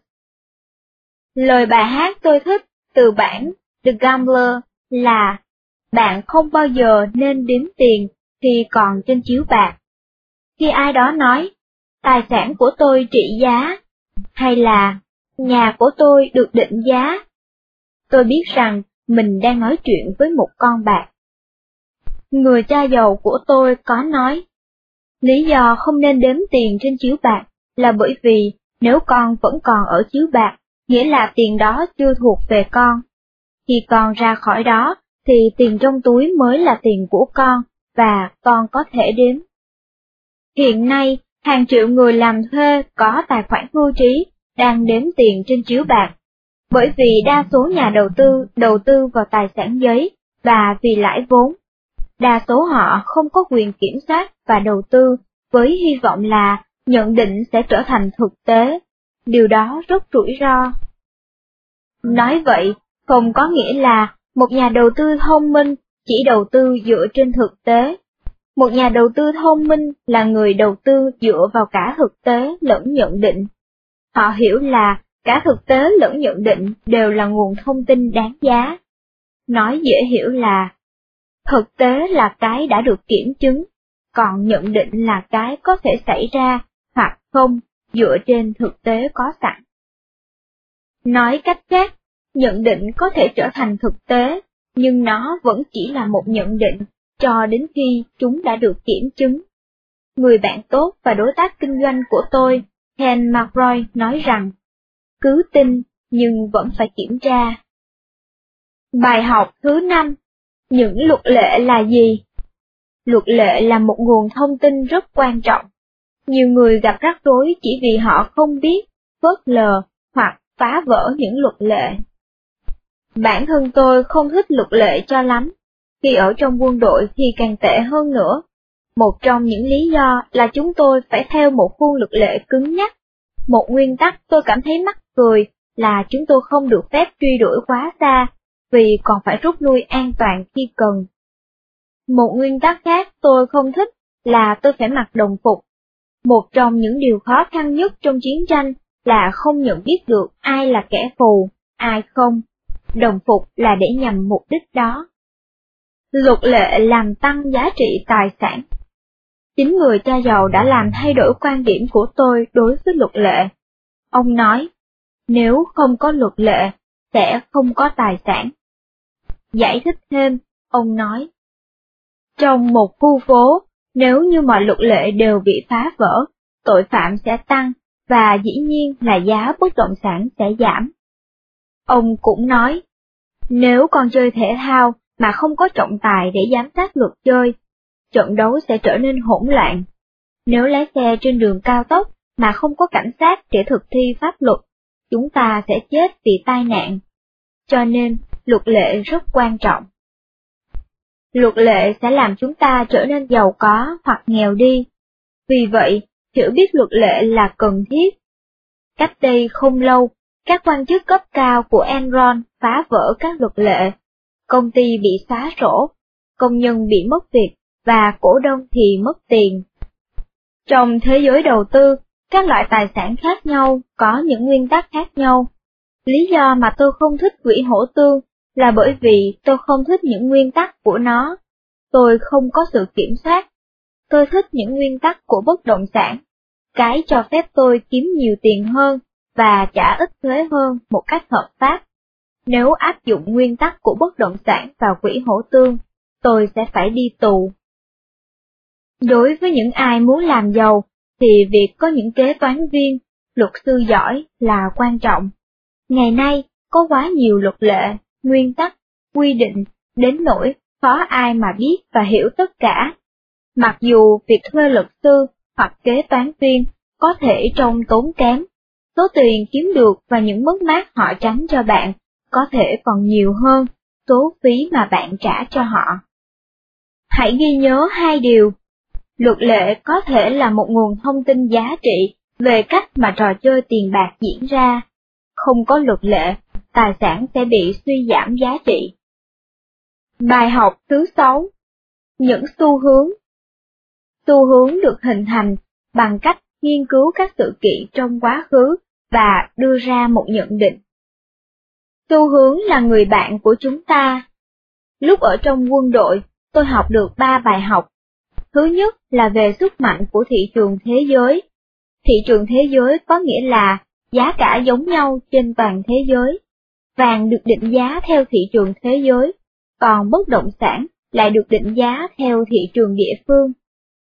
Lời bài hát tôi thích từ bản The Gambler là: bạn không bao giờ nên đếm tiền khi còn trên chiếu bạc. Khi ai đó nói, tài sản của tôi trị giá, hay là nhà của tôi được định giá, tôi biết rằng mình đang nói chuyện với một con bạc. Người cha giàu của tôi có nói, lý do không nên đếm tiền trên chiếu bạc là bởi vì nếu con vẫn còn ở chiếu bạc, nghĩa là tiền đó chưa thuộc về con. Khi con ra khỏi đó, thì tiền trong túi mới là tiền của con, và con có thể đếm. Hiện nay, hàng triệu người làm thuê có tài khoản hưu trí đang đếm tiền trên chiếu bạc, bởi vì đa số nhà đầu tư đầu tư vào tài sản giấy và vì lãi vốn. Đa số họ không có quyền kiểm soát và đầu tư với hy vọng là nhận định sẽ trở thành thực tế. Điều đó rất rủi ro. Nói vậy không có nghĩa là một nhà đầu tư thông minh chỉ đầu tư dựa trên thực tế. Một nhà đầu tư thông minh là người đầu tư dựa vào cả thực tế lẫn nhận định. Họ hiểu là cả thực tế lẫn nhận định đều là nguồn thông tin đáng giá. Nói dễ hiểu là, thực tế là cái đã được kiểm chứng, còn nhận định là cái có thể xảy ra hoặc không dựa trên thực tế có sẵn. Nói cách khác, nhận định có thể trở thành thực tế, nhưng nó vẫn chỉ là một nhận định cho đến khi chúng đã được kiểm chứng. Người bạn tốt và đối tác kinh doanh của tôi, Ken McRoy, nói rằng, cứ tin nhưng vẫn phải kiểm tra. Bài học thứ năm, những luật lệ là gì? Luật lệ là một nguồn thông tin rất quan trọng. Nhiều người gặp rắc rối chỉ vì họ không biết, phớt lờ hoặc phá vỡ những luật lệ. Bản thân tôi không thích luật lệ cho lắm. Khi ở trong quân đội thì càng tệ hơn nữa. Một trong những lý do là chúng tôi phải theo một khuôn luật lệ cứng nhắc. Một nguyên tắc tôi cảm thấy mắc cười là chúng tôi không được phép truy đuổi quá xa, vì còn phải rút lui an toàn khi cần. Một nguyên tắc khác tôi không thích là tôi phải mặc đồng phục. Một trong những điều khó khăn nhất trong chiến tranh là không nhận biết được ai là kẻ thù, ai không. Đồng phục là để nhằm mục đích đó. Luật lệ làm tăng giá trị tài sản. Chính người cha giàu đã làm thay đổi quan điểm của tôi đối với luật lệ. Ông nói, nếu không có luật lệ, sẽ không có tài sản. Giải thích thêm, ông nói, trong một khu phố, nếu như mọi luật lệ đều bị phá vỡ, tội phạm sẽ tăng, và dĩ nhiên là giá bất động sản sẽ giảm. Ông cũng nói, nếu con chơi thể thao mà không có trọng tài để giám sát luật chơi, trận đấu sẽ trở nên hỗn loạn. Nếu lái xe trên đường cao tốc mà không có cảnh sát để thực thi pháp luật, chúng ta sẽ chết vì tai nạn. Cho nên, luật lệ rất quan trọng. Luật lệ sẽ làm chúng ta trở nên giàu có hoặc nghèo đi. Vì vậy, hiểu biết luật lệ là cần thiết. Cách đây không lâu, các quan chức cấp cao của Enron phá vỡ các luật lệ. Công ty bị xóa sổ, công nhân bị mất việc, và cổ đông thì mất tiền. Trong thế giới đầu tư, các loại tài sản khác nhau có những nguyên tắc khác nhau. Lý do mà tôi không thích quỹ hỗ tương là bởi vì tôi không thích những nguyên tắc của nó. Tôi không có sự kiểm soát. Tôi thích những nguyên tắc của bất động sản, cái cho phép tôi kiếm nhiều tiền hơn và trả ít thuế hơn một cách hợp pháp. Nếu áp dụng nguyên tắc của bất động sản vào quỹ hỗ tương, tôi sẽ phải đi tù. Đối với những ai muốn làm giàu, thì việc có những kế toán viên, luật sư giỏi là quan trọng. Ngày nay, có quá nhiều luật lệ, nguyên tắc, quy định, đến nỗi khó ai mà biết và hiểu tất cả. Mặc dù việc thuê luật sư hoặc kế toán viên có thể trông tốn kém, số tiền kiếm được và những mất mát họ tránh cho bạn có thể còn nhiều hơn số phí mà bạn trả cho họ. Hãy ghi nhớ hai điều. Luật lệ có thể là một nguồn thông tin giá trị về cách mà trò chơi tiền bạc diễn ra. Không có luật lệ, tài sản sẽ bị suy giảm giá trị. Bài học thứ sáu. Những xu hướng. Xu hướng được hình thành bằng cách nghiên cứu các sự kiện trong quá khứ và đưa ra một nhận định. Xu hướng là người bạn của chúng ta. Lúc ở trong quân đội, tôi học được ba bài học. Thứ nhất là về sức mạnh của thị trường thế giới. Thị trường thế giới có nghĩa là giá cả giống nhau trên toàn thế giới. Vàng được định giá theo thị trường thế giới, còn bất động sản lại được định giá theo thị trường địa phương.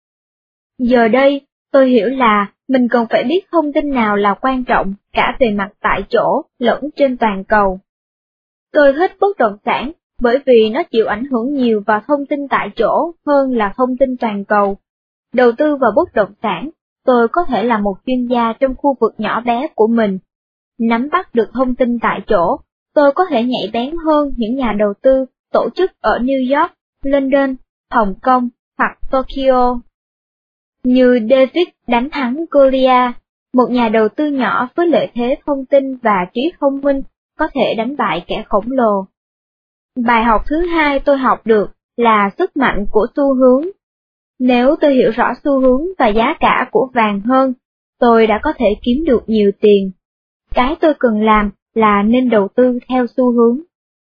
Giờ đây, tôi hiểu là mình cần phải biết thông tin nào là quan trọng cả về mặt tại chỗ lẫn trên toàn cầu. Tôi thích bất động sản bởi vì nó chịu ảnh hưởng nhiều vào thông tin tại chỗ hơn là thông tin toàn cầu. Đầu tư vào bất động sản, tôi có thể là một chuyên gia trong khu vực nhỏ bé của mình. Nắm bắt được thông tin tại chỗ, tôi có thể nhạy bén hơn những nhà đầu tư tổ chức ở New York, London, Hồng Kông hoặc Tokyo. Như David đánh thắng Goliath, một nhà đầu tư nhỏ với lợi thế thông tin và trí thông minh có thể đánh bại kẻ khổng lồ. Bài học thứ hai tôi học được là sức mạnh của xu hướng. Nếu tôi hiểu rõ xu hướng và giá cả của vàng hơn, tôi đã có thể kiếm được nhiều tiền. Cái tôi cần làm là nên đầu tư theo xu hướng.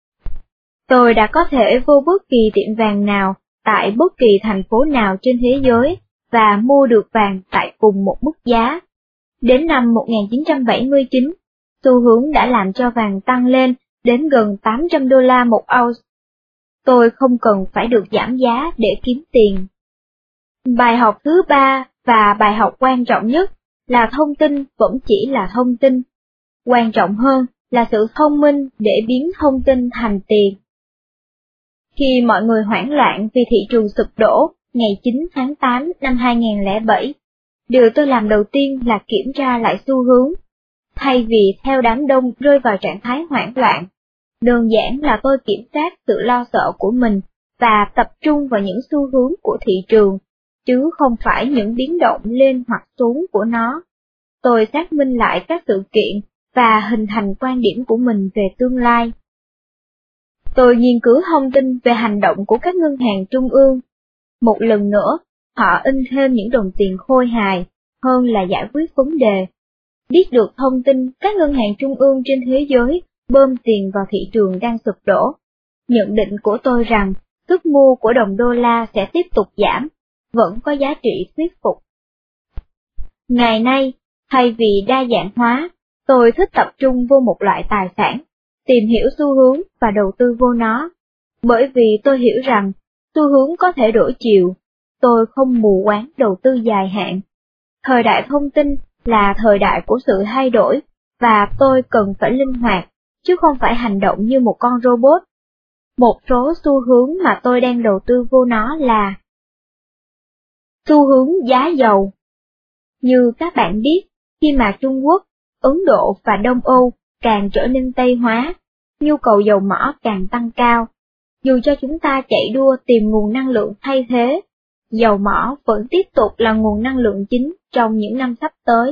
Tôi đã có thể vô bất kỳ tiệm vàng nào, tại bất kỳ thành phố nào trên thế giới, và mua được vàng tại cùng một mức giá. Đến năm một nghìn chín trăm bảy mươi chín, xu hướng đã làm cho vàng tăng lên đến gần tám trăm đô la một ounce. Tôi không cần phải được giảm giá để kiếm tiền. Bài học thứ ba và bài học quan trọng nhất là thông tin vẫn chỉ là thông tin. Quan trọng hơn là sự thông minh để biến thông tin thành tiền. Khi mọi người hoảng loạn vì thị trường sụp đổ ngày chín tháng tám năm hai nghìn không trăm lẻ bảy, điều tôi làm đầu tiên là kiểm tra lại xu hướng. Thay vì theo đám đông rơi vào trạng thái hoảng loạn, đơn giản là tôi kiểm soát sự lo sợ của mình và tập trung vào những xu hướng của thị trường, chứ không phải những biến động lên hoặc xuống của nó. Tôi xác minh lại các sự kiện và hình thành quan điểm của mình về tương lai. Tôi nghiên cứu thông tin về hành động của các ngân hàng trung ương. Một lần nữa, họ in thêm những đồng tiền khôi hài hơn là giải quyết vấn đề. Biết được thông tin các ngân hàng trung ương trên thế giới bơm tiền vào thị trường đang sụp đổ. Nhận định của tôi rằng sức mua của đồng đô la sẽ tiếp tục giảm, vẫn có giá trị thuyết phục. Ngày nay, thay vì đa dạng hóa, tôi thích tập trung vô một loại tài sản, tìm hiểu xu hướng và đầu tư vô nó. Bởi vì tôi hiểu rằng, xu hướng có thể đổi chiều, tôi không mù quáng đầu tư dài hạn. Thời đại thông tin là thời đại của sự thay đổi, và tôi cần phải linh hoạt, chứ không phải hành động như một con robot. Một số xu hướng mà tôi đang đầu tư vô nó là Xu hướng giá dầu. Như các bạn biết, khi mà Trung Quốc, Ấn Độ và Đông Âu càng trở nên Tây hóa, nhu cầu dầu mỏ càng tăng cao. Dù cho chúng ta chạy đua tìm nguồn năng lượng thay thế, dầu mỏ vẫn tiếp tục là nguồn năng lượng chính trong những năm sắp tới.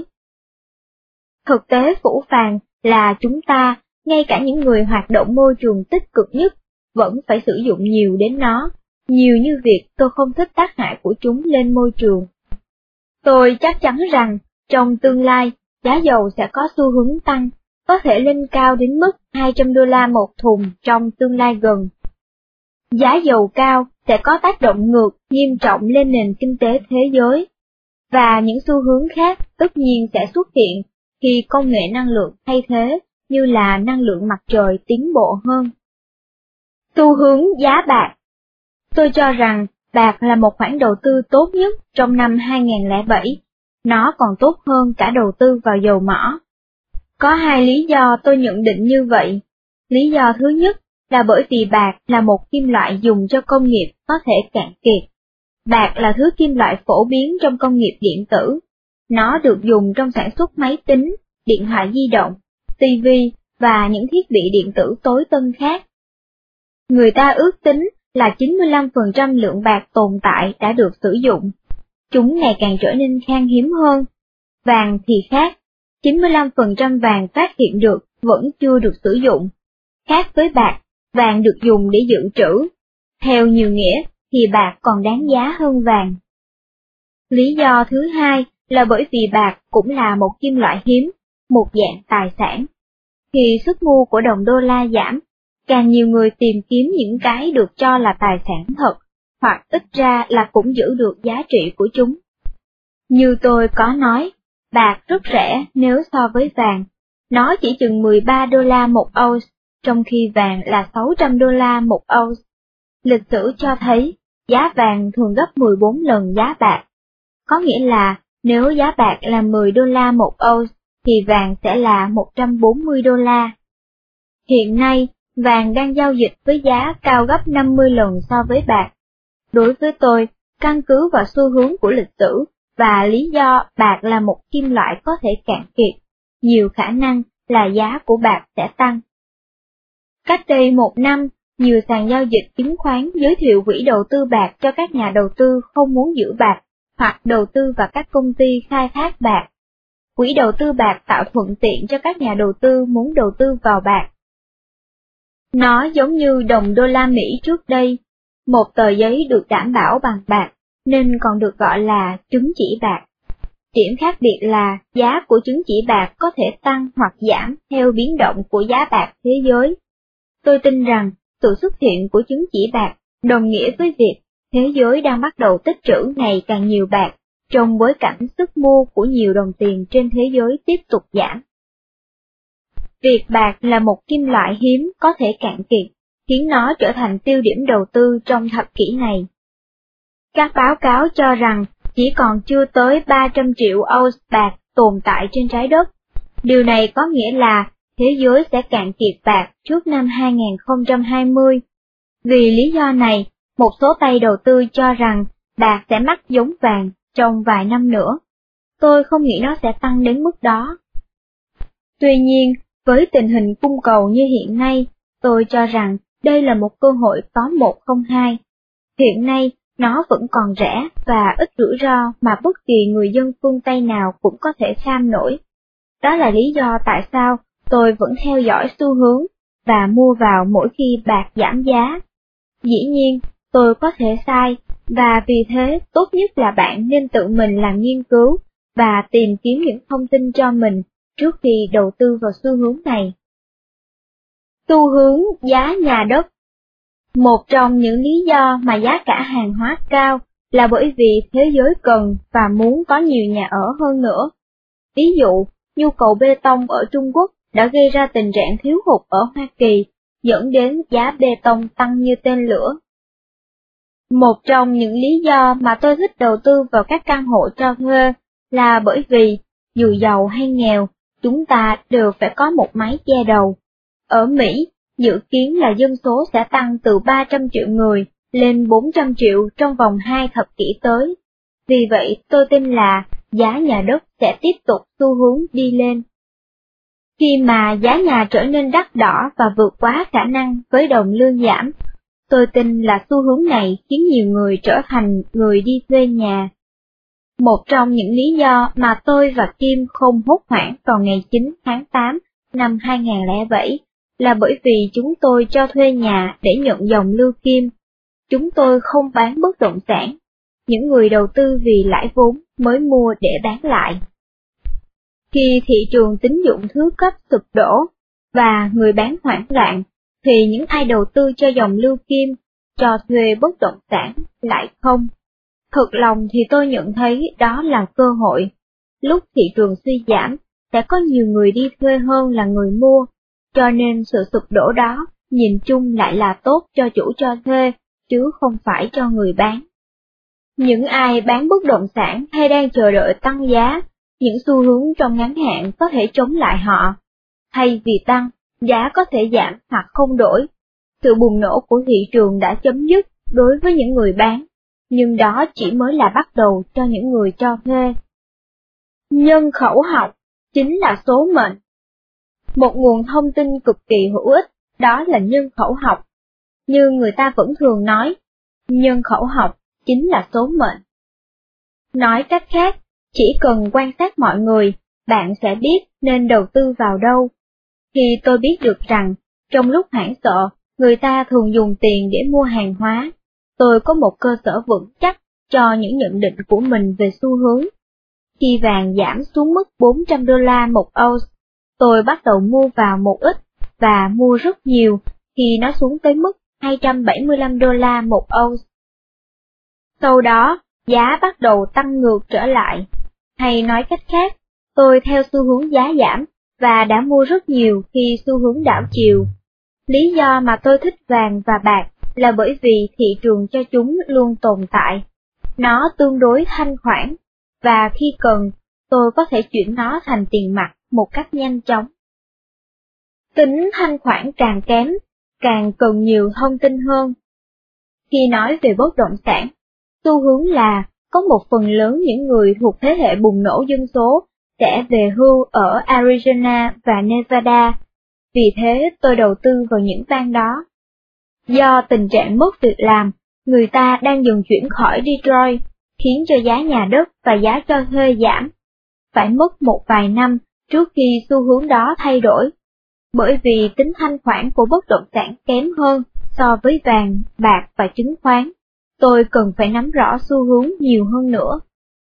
Thực tế phũ phàng là chúng ta, ngay cả những người hoạt động môi trường tích cực nhất, vẫn phải sử dụng nhiều đến nó, nhiều như việc tôi không thích tác hại của chúng lên môi trường. Tôi chắc chắn rằng, trong tương lai, giá dầu sẽ có xu hướng tăng, có thể lên cao đến mức hai trăm đô la một thùng trong tương lai gần. Giá dầu cao sẽ có tác động ngược nghiêm trọng lên nền kinh tế thế giới, và những xu hướng khác tất nhiên sẽ xuất hiện khi công nghệ năng lượng thay thế như là năng lượng mặt trời tiến bộ hơn. Xu hướng giá bạc. Tôi cho rằng bạc là một khoản đầu tư tốt nhất trong năm hai nghìn không trăm lẻ bảy, nó còn tốt hơn cả đầu tư vào dầu mỏ. Có hai lý do tôi nhận định như vậy. Lý do thứ nhất là bởi vì bạc là một kim loại dùng cho công nghiệp có thể cạn kiệt. Bạc là thứ kim loại phổ biến trong công nghiệp điện tử. Nó được dùng trong sản xuất máy tính, điện thoại di động, ti vi và những thiết bị điện tử tối tân khác. Người ta ước tính là chín mươi lăm phần trăm lượng bạc tồn tại đã được sử dụng. Chúng ngày càng trở nên khan hiếm hơn. Vàng thì khác, chín mươi lăm phần trăm vàng phát hiện được vẫn chưa được sử dụng. Khác với bạc, vàng được dùng để dự trữ. Theo nhiều nghĩa thì bạc còn đáng giá hơn vàng. Lý do thứ hai là bởi vì bạc cũng là một kim loại hiếm, một dạng tài sản. Khi sức mua của đồng đô la giảm, càng nhiều người tìm kiếm những cái được cho là tài sản thật, hoặc ít ra là cũng giữ được giá trị của chúng. Như tôi có nói, bạc rất rẻ nếu so với vàng, nó chỉ chừng mười ba đô la một ounce, trong khi vàng là sáu trăm đô la một ounce. Lịch sử cho thấy, giá vàng thường gấp mười bốn lần giá bạc. Có nghĩa là, nếu giá bạc là mười đô la một ounce, thì vàng sẽ là một trăm bốn mươi đô la. Hiện nay, vàng đang giao dịch với giá cao gấp năm mươi lần so với bạc. Đối với tôi, căn cứ vào xu hướng của lịch sử, và lý do bạc là một kim loại có thể cạn kiệt, nhiều khả năng là giá của bạc sẽ tăng. Cách đây một năm, nhiều sàn giao dịch chứng khoán giới thiệu quỹ đầu tư bạc cho các nhà đầu tư không muốn giữ bạc, hoặc đầu tư vào các công ty khai thác bạc. Quỹ đầu tư bạc tạo thuận tiện cho các nhà đầu tư muốn đầu tư vào bạc. Nó giống như đồng đô la Mỹ trước đây, một tờ giấy được đảm bảo bằng bạc, nên còn được gọi là chứng chỉ bạc. Điểm khác biệt là giá của chứng chỉ bạc có thể tăng hoặc giảm theo biến động của giá bạc thế giới. Tôi tin rằng sự xuất hiện của chứng chỉ bạc đồng nghĩa với việc thế giới đang bắt đầu tích trữ ngày càng nhiều bạc, trong bối cảnh sức mua của nhiều đồng tiền trên thế giới tiếp tục giảm. Việc bạc là một kim loại hiếm có thể cạn kiệt, khiến nó trở thành tiêu điểm đầu tư trong thập kỷ này. Các báo cáo cho rằng chỉ còn chưa tới ba trăm triệu ounce bạc tồn tại trên trái đất. Điều này có nghĩa là thế giới sẽ cạn kiệt bạc trước năm hai nghìn không trăm hai mươi. Vì lý do này, một số tay đầu tư cho rằng bạc sẽ mắc giống vàng trong vài năm nữa. Tôi không nghĩ nó sẽ tăng đến mức đó. Tuy nhiên, với tình hình cung cầu như hiện nay, tôi cho rằng đây là một cơ hội có một không hai. Hiện nay, nó vẫn còn rẻ và ít rủi ro mà bất kỳ người dân phương Tây nào cũng có thể kham nổi. Đó là lý do tại sao tôi vẫn theo dõi xu hướng và mua vào mỗi khi bạc giảm giá. Dĩ nhiên, tôi có thể sai, và vì thế tốt nhất là bạn nên tự mình làm nghiên cứu và tìm kiếm những thông tin cho mình trước khi đầu tư vào xu hướng này. Xu hướng giá nhà đất. Một trong những lý do mà giá cả hàng hóa cao là bởi vì thế giới cần và muốn có nhiều nhà ở hơn nữa. Ví dụ, nhu cầu bê tông ở Trung Quốc đã gây ra tình trạng thiếu hụt ở Hoa Kỳ, dẫn đến giá bê tông tăng như tên lửa. Một trong những lý do mà tôi thích đầu tư vào các căn hộ cho thuê là bởi vì, dù giàu hay nghèo, chúng ta đều phải có một mái che đầu. Ở Mỹ, dự kiến là dân số sẽ tăng từ ba trăm triệu người lên bốn trăm triệu trong vòng hai thập kỷ tới. Vì vậy tôi tin là giá nhà đất sẽ tiếp tục xu hướng đi lên. Khi mà giá nhà trở nên đắt đỏ và vượt quá khả năng với đồng lương giảm, tôi tin là xu hướng này khiến nhiều người trở thành người đi thuê nhà. Một trong những lý do mà tôi và Kim không hốt hoảng vào ngày chín tháng tám năm hai nghìn không trăm lẻ bảy là bởi vì chúng tôi cho thuê nhà để nhận dòng lưu kim. Chúng tôi không bán bất động sản. Những người đầu tư vì lãi vốn mới mua để bán lại. Khi thị trường tín dụng thứ cấp sụp đổ và người bán hoảng loạn, thì những ai đầu tư cho dòng lưu kim, cho thuê bất động sản lại không. Thực lòng thì tôi nhận thấy đó là cơ hội. Lúc thị trường suy giảm, sẽ có nhiều người đi thuê hơn là người mua, cho nên sự sụp đổ đó nhìn chung lại là tốt cho chủ cho thuê, chứ không phải cho người bán. Những ai bán bất động sản hay đang chờ đợi tăng giá, những xu hướng trong ngắn hạn có thể chống lại họ. Thay vì tăng, giá có thể giảm hoặc không đổi. Sự bùng nổ của thị trường đã chấm dứt đối với những người bán, nhưng đó chỉ mới là bắt đầu cho những người cho thuê. Nhân khẩu học chính là số mệnh. Một nguồn thông tin cực kỳ hữu ích, đó là nhân khẩu học. Như người ta vẫn thường nói, nhân khẩu học chính là số mệnh. Nói cách khác, chỉ cần quan sát mọi người, bạn sẽ biết nên đầu tư vào đâu. Khi tôi biết được rằng, trong lúc hoảng sợ, người ta thường dùng tiền để mua hàng hóa, tôi có một cơ sở vững chắc cho những nhận định của mình về xu hướng. Khi vàng giảm xuống mức bốn trăm đô la một ounce, tôi bắt đầu mua vào một ít và mua rất nhiều khi nó xuống tới mức hai trăm bảy mươi lăm đô la một ounce. Sau đó, giá bắt đầu tăng ngược trở lại. Hay nói cách khác, tôi theo xu hướng giá giảm và đã mua rất nhiều khi xu hướng đảo chiều. Lý do mà tôi thích vàng và bạc là bởi vì thị trường cho chúng luôn tồn tại. Nó tương đối thanh khoản, và khi cần, tôi có thể chuyển nó thành tiền mặt một cách nhanh chóng. Tính thanh khoản càng kém, càng cần nhiều thông tin hơn. Khi nói về bất động sản, xu hướng là có một phần lớn những người thuộc thế hệ bùng nổ dân số sẽ về hưu ở Arizona và Nevada, vì thế tôi đầu tư vào những bang đó. Do tình trạng mất việc làm, người ta đang dần chuyển khỏi Detroit, khiến cho giá nhà đất và giá cho thuê giảm. Phải mất một vài năm trước khi xu hướng đó thay đổi, bởi vì tính thanh khoản của bất động sản kém hơn so với vàng, bạc và chứng khoán. Tôi cần phải nắm rõ xu hướng nhiều hơn nữa.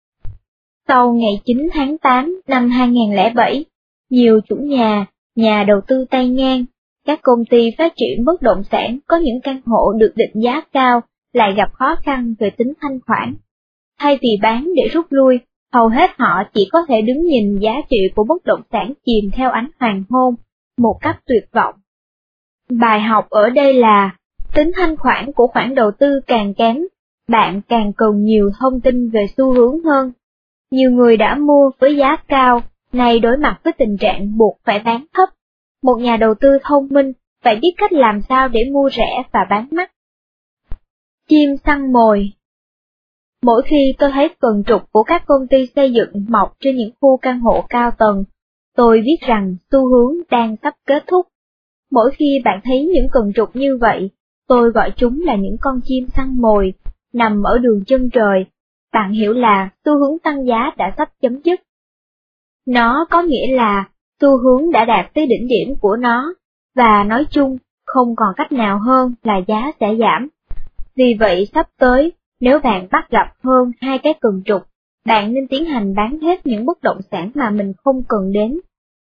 Sau ngày chín tháng tám năm hai nghìn không trăm lẻ bảy, nhiều chủ nhà, nhà đầu tư tay ngang, các công ty phát triển bất động sản có những căn hộ được định giá cao lại gặp khó khăn về tính thanh khoản. Thay vì bán để rút lui, hầu hết họ chỉ có thể đứng nhìn giá trị của bất động sản chìm theo ánh hoàng hôn, một cách tuyệt vọng. Bài học ở đây là, tính thanh khoản của khoản đầu tư càng kém, bạn càng cần nhiều thông tin về xu hướng hơn. Nhiều người đã mua với giá cao, nay đối mặt với tình trạng buộc phải bán thấp. Một nhà đầu tư thông minh phải biết cách làm sao để mua rẻ và bán mắc. Chim săn mồi. Mỗi khi tôi thấy cần trục của các công ty xây dựng mọc trên những khu căn hộ cao tầng, tôi biết rằng xu hướng đang sắp kết thúc. Mỗi khi bạn thấy những cần trục như vậy, tôi gọi chúng là những con chim săn mồi, nằm ở đường chân trời. Bạn hiểu là xu hướng tăng giá đã sắp chấm dứt. Nó có nghĩa là xu hướng đã đạt tới đỉnh điểm của nó, và nói chung, không còn cách nào hơn là giá sẽ giảm. Vì vậy sắp tới, nếu bạn bắt gặp hơn hai cái cần trục, bạn nên tiến hành bán hết những bất động sản mà mình không cần đến.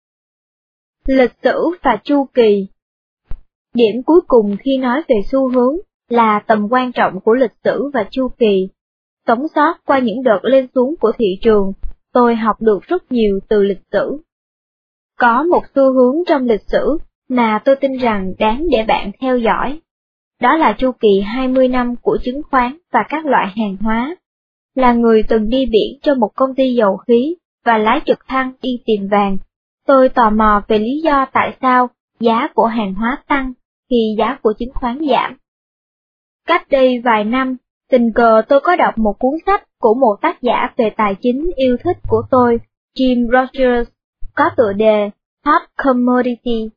Lịch sử và chu kỳ. Điểm cuối cùng khi nói về xu hướng là tầm quan trọng của lịch sử và chu kỳ. Sống sót qua những đợt lên xuống của thị trường, tôi học được rất nhiều từ lịch sử. Có một xu hướng trong lịch sử mà tôi tin rằng đáng để bạn theo dõi. Đó là chu kỳ hai mươi năm của chứng khoán và các loại hàng hóa. Là người từng đi biển cho một công ty dầu khí và lái trực thăng đi tìm vàng, tôi tò mò về lý do tại sao giá của hàng hóa tăng khi giá của chứng khoán giảm. Cách đây vài năm, Tình cờ tôi có đọc một cuốn sách của một tác giả về tài chính yêu thích của tôi, Jim Rogers, có tựa đề Hot Commodity.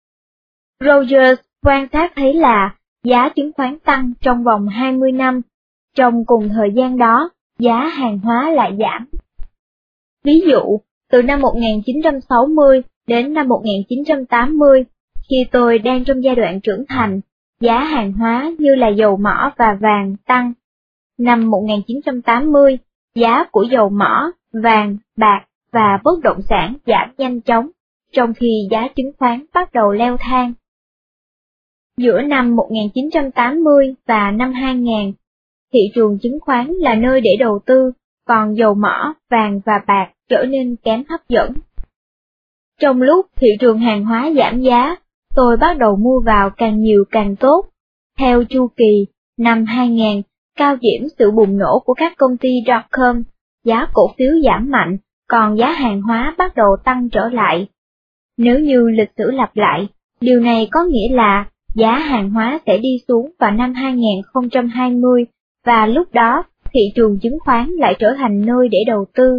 Rogers quan sát thấy là giá chứng khoán tăng trong vòng hai mươi năm, trong cùng thời gian đó, giá hàng hóa lại giảm. Ví dụ, từ năm một nghìn chín trăm sáu mươi đến năm một nghìn chín trăm tám mươi, khi tôi đang trong giai đoạn trưởng thành, giá hàng hóa như là dầu mỏ và vàng tăng. Năm một nghìn chín trăm tám mươi, giá của dầu mỏ, vàng, bạc và bất động sản giảm nhanh chóng, trong khi giá chứng khoán bắt đầu leo thang. Giữa năm một nghìn chín trăm tám mươi và năm hai nghìn, thị trường chứng khoán là nơi để đầu tư, còn dầu mỏ, vàng và bạc trở nên kém hấp dẫn. Trong lúc thị trường hàng hóa giảm giá, tôi bắt đầu mua vào càng nhiều càng tốt. Theo chu kỳ, năm hai nghìn, cao điểm sự bùng nổ của các công ty dot-com, giá cổ phiếu giảm mạnh, còn giá hàng hóa bắt đầu tăng trở lại. Nếu như lịch sử lặp lại, điều này có nghĩa là giá hàng hóa sẽ đi xuống vào năm hai nghìn không trăm hai mươi, và lúc đó, thị trường chứng khoán lại trở thành nơi để đầu tư.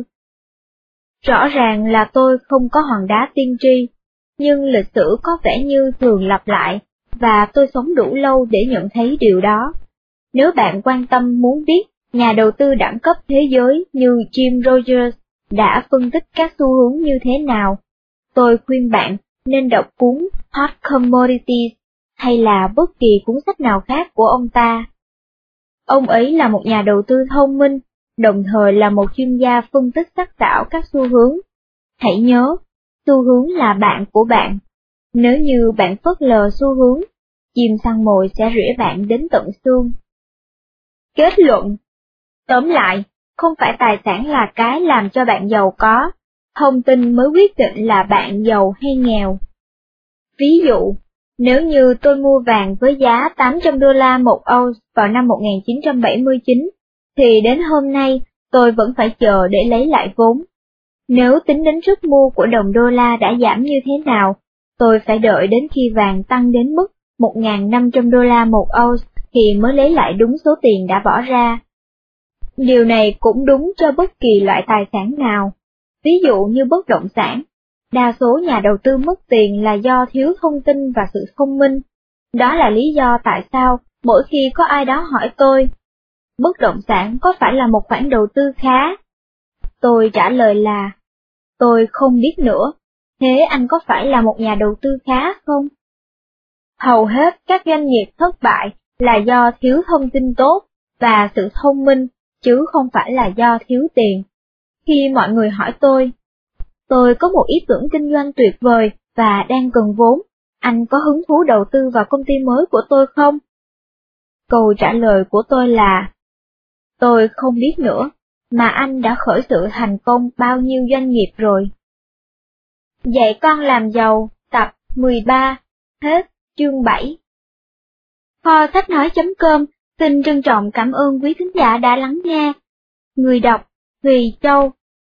Rõ ràng là tôi không có hòn đá tiên tri, nhưng lịch sử có vẻ như thường lặp lại, và tôi sống đủ lâu để nhận thấy điều đó. Nếu bạn quan tâm muốn biết nhà đầu tư đẳng cấp thế giới như Jim Rogers đã phân tích các xu hướng như thế nào, tôi khuyên bạn nên đọc cuốn Hot Commodities hay là bất kỳ cuốn sách nào khác của ông ta. Ông ấy là một nhà đầu tư thông minh, đồng thời là một chuyên gia phân tích sắc sảo các xu hướng. Hãy nhớ, xu hướng là bạn của bạn. Nếu như bạn phớt lờ xu hướng, chim săn mồi sẽ rỉa bạn đến tận xương. Kết luận. Tóm lại, không phải tài sản là cái làm cho bạn giàu có, thông tin mới quyết định là bạn giàu hay nghèo. Ví dụ, nếu như tôi mua vàng với giá tám trăm đô la một ounce vào năm một nghìn chín trăm bảy mươi chín, thì đến hôm nay tôi vẫn phải chờ để lấy lại vốn. Nếu tính đến sức mua của đồng đô la đã giảm như thế nào, tôi phải đợi đến khi vàng tăng đến mức một nghìn năm trăm đô la một ounce thì mới lấy lại đúng số tiền đã bỏ ra. Điều này cũng đúng cho bất kỳ loại tài sản nào. Ví dụ như bất động sản, đa số nhà đầu tư mất tiền là do thiếu thông tin và sự thông minh. Đó là lý do tại sao mỗi khi có ai đó hỏi tôi, bất động sản có phải là một khoản đầu tư khá? Tôi trả lời là, tôi không biết nữa, thế anh có phải là một nhà đầu tư khá không? Hầu hết các doanh nghiệp thất bại là do thiếu thông tin tốt và sự thông minh, chứ không phải là do thiếu tiền. Khi mọi người hỏi tôi, tôi có một ý tưởng kinh doanh tuyệt vời và đang cần vốn, anh có hứng thú đầu tư vào công ty mới của tôi không? Câu trả lời của tôi là, tôi không biết nữa, mà anh đã khởi sự thành công bao nhiêu doanh nghiệp rồi. Dạy con làm giàu, tập mười ba, hết, chương bảy. Kho sách nói.com xin trân trọng cảm ơn quý thính giả đã lắng nghe. Người đọc, Thùy Châu.